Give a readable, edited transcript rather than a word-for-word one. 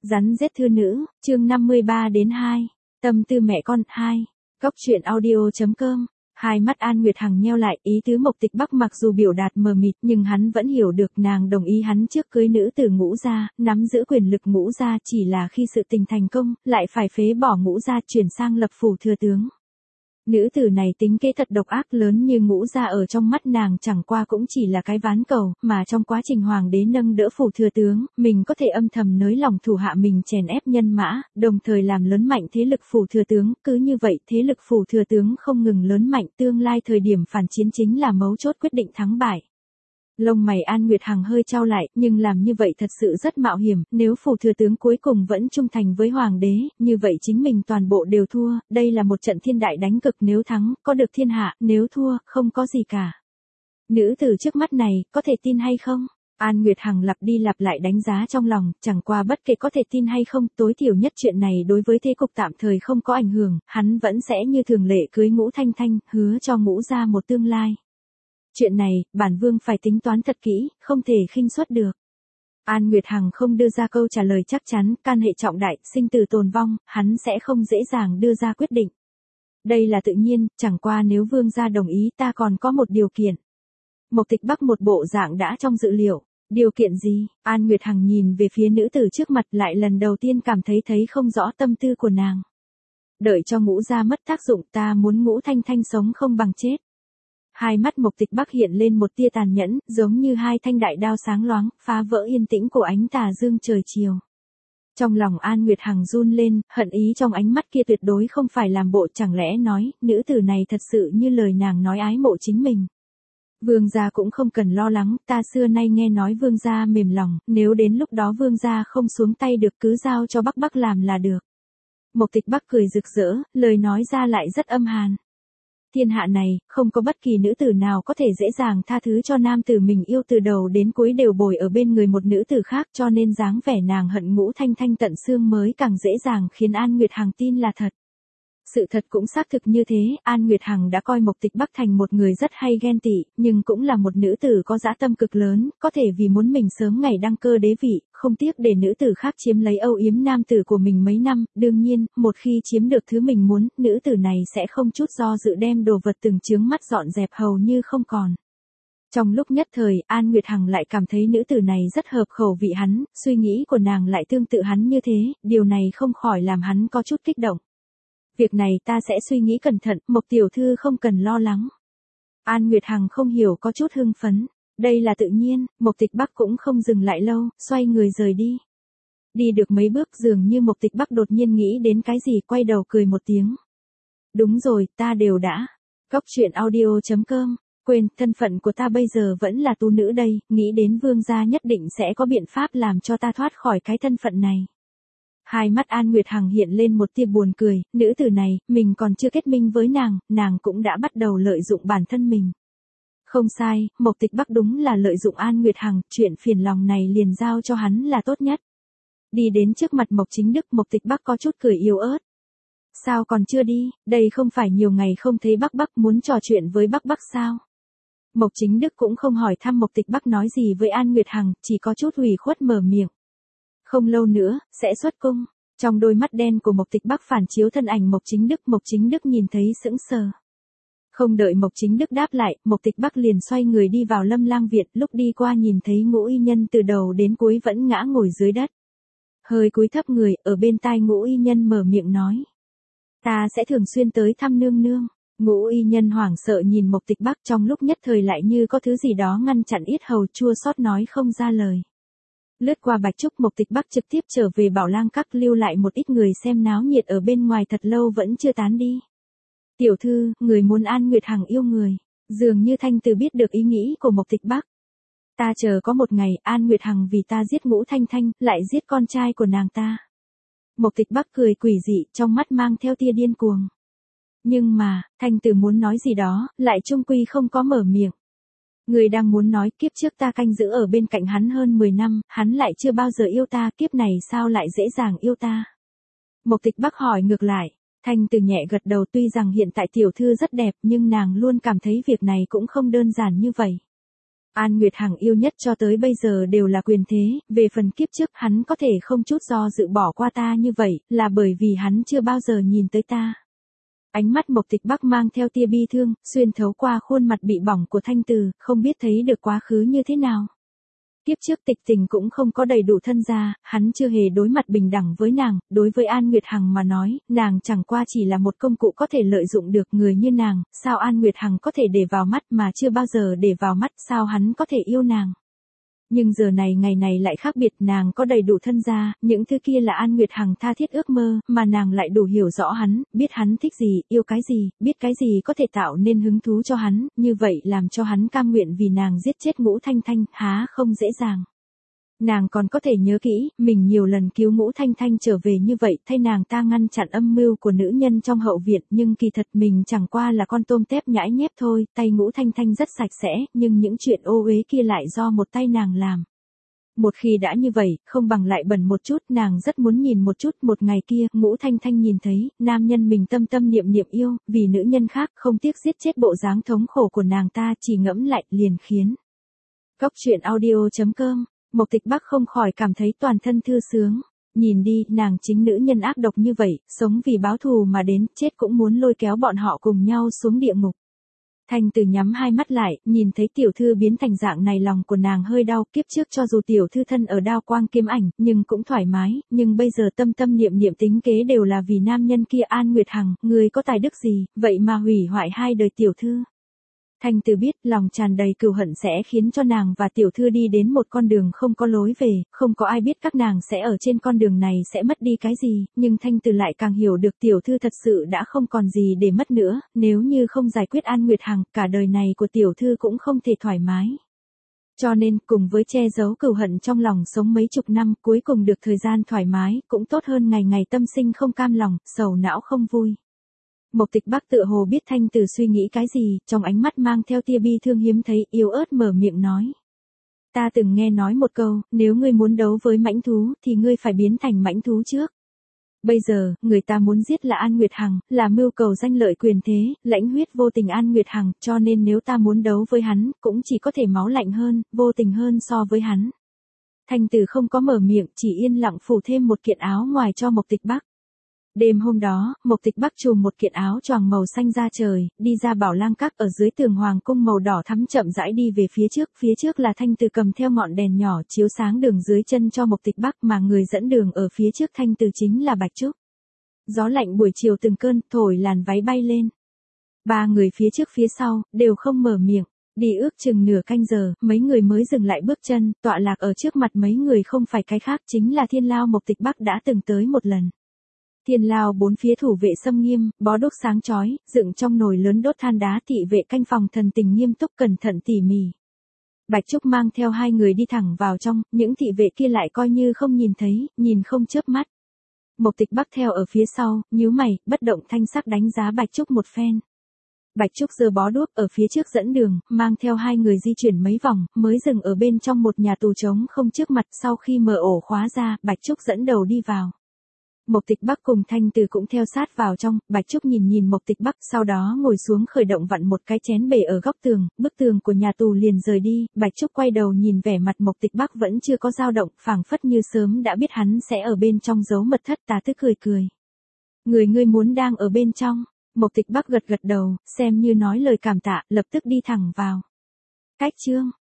Rắn giết thư nữ, chương 53 đến 2. Tâm tư mẹ con 2. Góc truyện audio.com. Hai mắt An Nguyệt Hằng nheo lại, ý tứ Mộc Tịch Bắc mặc dù biểu đạt mờ mịt nhưng hắn vẫn hiểu được, nàng đồng ý hắn trước cưới nữ tử Ngũ gia, nắm giữ quyền lực Ngũ gia, chỉ là khi sự tình thành công, lại phải phế bỏ Ngũ gia chuyển sang lập phủ thừa tướng. Nữ tử này tính kế thật độc ác, lớn như Ngũ gia ở trong mắt nàng chẳng qua cũng chỉ là cái ván cầu, mà trong quá trình hoàng đế nâng đỡ phủ thừa tướng, mình có thể âm thầm nới lòng thủ hạ mình chèn ép nhân mã, đồng thời làm lớn mạnh thế lực phủ thừa tướng, cứ như vậy thế lực phủ thừa tướng không ngừng lớn mạnh, tương lai thời điểm phản chiến chính là mấu chốt quyết định thắng bại. Lông mày An Nguyệt Hằng hơi chau lại, nhưng làm như vậy thật sự rất mạo hiểm, nếu phủ thừa tướng cuối cùng vẫn trung thành với hoàng đế, như vậy chính mình toàn bộ đều thua, đây là một trận thiên đại đánh cực, nếu thắng, có được thiên hạ, nếu thua, không có gì cả. Nữ tử trước mắt này, có thể tin hay không? An Nguyệt Hằng lặp đi lặp lại đánh giá trong lòng, chẳng qua bất kể có thể tin hay không, tối thiểu nhất chuyện này đối với thế cục tạm thời không có ảnh hưởng, hắn vẫn sẽ như thường lệ cưới Ngũ Thanh Thanh, hứa cho Ngũ gia một tương lai. Chuyện này, bản vương phải tính toán thật kỹ, không thể khinh suất được. An Nguyệt Hằng không đưa ra câu trả lời chắc chắn, can hệ trọng đại, sinh tử tồn vong, hắn sẽ không dễ dàng đưa ra quyết định. Đây là tự nhiên, chẳng qua nếu vương gia đồng ý ta còn có một điều kiện. Mộc Tịch Bắc một bộ dạng đã trong dự liệu. Điều kiện gì? An Nguyệt Hằng nhìn về phía nữ tử trước mặt, lại lần đầu tiên cảm thấy không rõ tâm tư của nàng. Đợi cho Ngũ gia mất tác dụng, ta muốn Ngũ Thanh Thanh sống không bằng chết. Hai mắt Mộc Tịch Bắc hiện lên một tia tàn nhẫn, giống như hai thanh đại đao sáng loáng, phá vỡ yên tĩnh của ánh tà dương trời chiều. Trong lòng An Nguyệt Hằng run lên, hận ý trong ánh mắt kia tuyệt đối không phải làm bộ, chẳng lẽ nói, nữ tử này thật sự như lời nàng nói ái mộ chính mình. Vương gia cũng không cần lo lắng, ta xưa nay nghe nói vương gia mềm lòng, nếu đến lúc đó vương gia không xuống tay được cứ giao cho Bắc làm là được. Mộc Tịch Bắc cười rực rỡ, lời nói ra lại rất âm hàn. Thiên hạ này, không có bất kỳ nữ tử nào có thể dễ dàng tha thứ cho nam tử mình yêu từ đầu đến cuối đều bồi ở bên người một nữ tử khác, cho nên dáng vẻ nàng hận Ngũ Thanh Thanh tận xương mới càng dễ dàng khiến An Nguyệt Hằng tin là thật. Sự thật cũng xác thực như thế, An Nguyệt Hằng đã coi Mộc Tịch Bắc thành một người rất hay ghen tị, nhưng cũng là một nữ tử có dã tâm cực lớn, có thể vì muốn mình sớm ngày đăng cơ đế vị, không tiếc để nữ tử khác chiếm lấy âu yếm nam tử của mình mấy năm, đương nhiên, một khi chiếm được thứ mình muốn, nữ tử này sẽ không chút do dự đem đồ vật từng chướng mắt dọn dẹp hầu như không còn. Trong lúc nhất thời, An Nguyệt Hằng lại cảm thấy nữ tử này rất hợp khẩu vị hắn, suy nghĩ của nàng lại tương tự hắn như thế, điều này không khỏi làm hắn có chút kích động. Việc này ta sẽ suy nghĩ cẩn thận, Mộc tiểu thư không cần lo lắng. An Nguyệt Hằng không hiểu có chút hưng phấn. Đây là tự nhiên, Mộc Tịch Bắc cũng không dừng lại lâu, xoay người rời đi. Đi được mấy bước dường như Mộc Tịch Bắc đột nhiên nghĩ đến cái gì, quay đầu cười một tiếng. Đúng rồi, ta đều đã. Góc truyện audio.com. Quên, thân phận của ta bây giờ vẫn là tu nữ đây, nghĩ đến vương gia nhất định sẽ có biện pháp làm cho ta thoát khỏi cái thân phận này. Hai mắt An Nguyệt Hằng hiện lên một tia buồn cười, nữ tử này, mình còn chưa kết minh với nàng cũng đã bắt đầu lợi dụng bản thân mình. Không sai, Mộc Tịch Bắc đúng là lợi dụng An Nguyệt Hằng, chuyện phiền lòng này liền giao cho hắn là tốt nhất. Đi đến trước mặt Mộc Chính Đức, Mộc Tịch Bắc có chút cười yếu ớt. Sao còn chưa đi, đây không phải nhiều ngày không thấy Bắc muốn trò chuyện với Bắc sao? Mộc Chính Đức cũng không hỏi thăm Mộc Tịch Bắc nói gì với An Nguyệt Hằng, chỉ có chút ủy khuất mở miệng. Không lâu nữa, sẽ xuất cung. Trong đôi mắt đen của Mộc Tịch Bắc phản chiếu thân ảnh Mộc Chính Đức nhìn thấy sững sờ. Không đợi Mộc Chính Đức đáp lại, Mộc Tịch Bắc liền xoay người đi vào Lâm Lang Viện, lúc đi qua nhìn thấy Ngũ Y Nhân từ đầu đến cuối vẫn ngã ngồi dưới đất. Hơi cúi thấp người, ở bên tai Ngũ Y Nhân mở miệng nói. Ta sẽ thường xuyên tới thăm nương nương. Ngũ Y Nhân hoảng sợ nhìn Mộc Tịch Bắc, trong lúc nhất thời lại như có thứ gì đó ngăn chặn yết hầu chua xót nói không ra lời. Lướt qua Bạch Trúc, Mộc Tịch Bắc trực tiếp trở về Bảo Lang Các, lưu lại một ít người xem náo nhiệt ở bên ngoài thật lâu vẫn chưa tán đi. Tiểu thư, người muốn An Nguyệt Hằng yêu người. Dường như Thanh Từ biết được ý nghĩ của Mộc Tịch Bắc. Ta chờ có một ngày An Nguyệt Hằng vì ta giết Ngũ Thanh Thanh, lại giết con trai của nàng ta. Mộc Tịch Bắc cười quỷ dị, trong mắt mang theo tia điên cuồng. Nhưng mà, Thanh Từ muốn nói gì đó, lại chung quy không có mở miệng. Người đang muốn nói, kiếp trước ta canh giữ ở bên cạnh hắn hơn 10 năm, hắn lại chưa bao giờ yêu ta, kiếp này sao lại dễ dàng yêu ta? Mộc Tịch Bắc hỏi ngược lại. Thanh Từ nhẹ gật đầu, tuy rằng hiện tại tiểu thư rất đẹp nhưng nàng luôn cảm thấy việc này cũng không đơn giản như vậy. An Nguyệt Hằng yêu nhất cho tới bây giờ đều là quyền thế, về phần kiếp trước hắn có thể không chút do dự bỏ qua ta như vậy, là bởi vì hắn chưa bao giờ nhìn tới ta. Ánh mắt Mộc Tịch Bắc mang theo tia bi thương, xuyên thấu qua khuôn mặt bị bỏng của Thanh Từ, không biết thấy được quá khứ như thế nào. Kiếp trước Tịch Tình cũng không có đầy đủ thân gia, hắn chưa hề đối mặt bình đẳng với nàng, đối với An Nguyệt Hằng mà nói, nàng chẳng qua chỉ là một công cụ có thể lợi dụng được người như nàng, sao An Nguyệt Hằng có thể để vào mắt mà chưa bao giờ để vào mắt, sao hắn có thể yêu nàng. Nhưng giờ này ngày này lại khác biệt, nàng có đầy đủ thân gia, những thứ kia là An Nguyệt Hằng tha thiết ước mơ, mà nàng lại đủ hiểu rõ hắn, biết hắn thích gì, yêu cái gì, biết cái gì có thể tạo nên hứng thú cho hắn, như vậy làm cho hắn cam nguyện vì nàng giết chết Ngũ Thanh Thanh, há không dễ dàng. Nàng còn có thể nhớ kỹ, mình nhiều lần cứu Ngũ Thanh Thanh trở về như vậy, thay nàng ta ngăn chặn âm mưu của nữ nhân trong hậu viện, nhưng kỳ thật mình chẳng qua là con tôm tép nhãi nhép thôi, tay Ngũ Thanh Thanh rất sạch sẽ, nhưng những chuyện ô uế kia lại do một tay nàng làm. Một khi đã như vậy, không bằng lại bẩn một chút, nàng rất muốn nhìn một chút, một ngày kia, Ngũ Thanh Thanh nhìn thấy, nam nhân mình tâm tâm niệm niệm yêu, vì nữ nhân khác, không tiếc giết chết bộ dáng thống khổ của nàng ta, chỉ ngẫm lại, liền khiến. Góc truyện audio.com Mộc Tịch Bắc không khỏi cảm thấy toàn thân thư sướng. Nhìn đi, nàng chính nữ nhân ác độc như vậy, sống vì báo thù mà đến, chết cũng muốn lôi kéo bọn họ cùng nhau xuống địa ngục. Thanh Từ nhắm hai mắt lại, nhìn thấy tiểu thư biến thành dạng này lòng của nàng hơi đau, kiếp trước cho dù tiểu thư thân ở đao quang kiếm ảnh, nhưng cũng thoải mái, nhưng bây giờ tâm tâm niệm niệm tính kế đều là vì nam nhân kia. An Nguyệt Hằng, người có tài đức gì, vậy mà hủy hoại hai đời tiểu thư. Thanh Từ biết, lòng tràn đầy cừu hận sẽ khiến cho nàng và tiểu thư đi đến một con đường không có lối về, không có ai biết các nàng sẽ ở trên con đường này sẽ mất đi cái gì, nhưng Thanh Từ lại càng hiểu được tiểu thư thật sự đã không còn gì để mất nữa, nếu như không giải quyết An Nguyệt Hằng, cả đời này của tiểu thư cũng không thể thoải mái. Cho nên, cùng với che giấu cừu hận trong lòng sống mấy chục năm, cuối cùng được thời gian thoải mái, cũng tốt hơn ngày ngày tâm sinh không cam lòng, sầu não không vui. Mộc Tịch Bắc tựa hồ biết Thanh Từ suy nghĩ cái gì, trong ánh mắt mang theo tia bi thương hiếm thấy, yếu ớt mở miệng nói. Ta từng nghe nói một câu, nếu ngươi muốn đấu với mãnh thú, thì ngươi phải biến thành mãnh thú trước. Bây giờ, người ta muốn giết là An Nguyệt Hằng, là mưu cầu danh lợi quyền thế, lãnh huyết vô tình An Nguyệt Hằng, cho nên nếu ta muốn đấu với hắn, cũng chỉ có thể máu lạnh hơn, vô tình hơn so với hắn. Thanh Từ không có mở miệng, chỉ yên lặng phủ thêm một kiện áo ngoài cho Mộc Tịch Bắc. Đêm hôm đó, Mộc Tịch Bắc trùm một kiện áo choàng màu xanh ra trời, đi ra Bảo Lang Các, ở dưới tường hoàng cung màu đỏ thắm chậm rãi đi về phía trước là Thanh Từ cầm theo ngọn đèn nhỏ chiếu sáng đường dưới chân cho Mộc Tịch Bắc, mà người dẫn đường ở phía trước Thanh Từ chính là Bạch Trúc. Gió lạnh buổi chiều từng cơn thổi làn váy bay lên. Ba người phía trước phía sau đều không mở miệng. Đi ước chừng nửa canh giờ, mấy người mới dừng lại bước chân, tọa lạc ở trước mặt mấy người không phải cái khác, chính là Thiên Lao Mộc Tịch Bắc đã từng tới một lần. Thiên Lao bốn phía thủ vệ xâm nghiêm, bó đuốc sáng chói, dựng trong nồi lớn đốt than đá, thị vệ canh phòng thần tình nghiêm túc cẩn thận tỉ mỉ. Bạch Trúc mang theo hai người đi thẳng vào trong, những thị vệ kia lại coi như không nhìn thấy, nhìn không chớp mắt. Mộc Tịch Bắc theo ở phía sau, nhíu mày, bất động thanh sắc đánh giá Bạch Trúc một phen. Bạch Trúc giơ bó đuốc ở phía trước dẫn đường, mang theo hai người di chuyển mấy vòng, mới dừng ở bên trong một nhà tù trống không trước mặt. Sau khi mở ổ khóa ra, Bạch Trúc dẫn đầu đi vào. Mộc Tịch Bắc cùng Thanh Từ cũng theo sát vào trong, Bạch Trúc nhìn Mộc Tịch Bắc, sau đó ngồi xuống khởi động vặn một cái chén bể ở góc tường, bức tường của nhà tù liền rời đi. Bạch Trúc quay đầu nhìn vẻ mặt Mộc Tịch Bắc vẫn chưa có dao động, phảng phất như sớm đã biết hắn sẽ ở bên trong giấu mật thất, tà tức cười. Ngươi muốn đang ở bên trong. Mộc Tịch Bắc gật đầu, xem như nói lời cảm tạ, lập tức đi thẳng vào. Cách chương